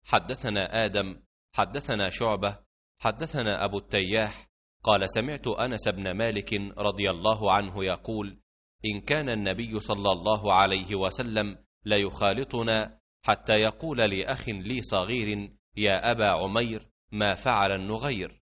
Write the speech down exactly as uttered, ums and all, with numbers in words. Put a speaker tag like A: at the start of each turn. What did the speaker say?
A: حدثنا آدم حدثنا شعبة حدثنا أبو التياح قال سمعت أنس بن مالك رضي الله عنه يقول إن كان النبي صلى الله عليه وسلم ليخالطنا حتى يقول لأخ لي صغير يا أبا عمير ما فعل النغير،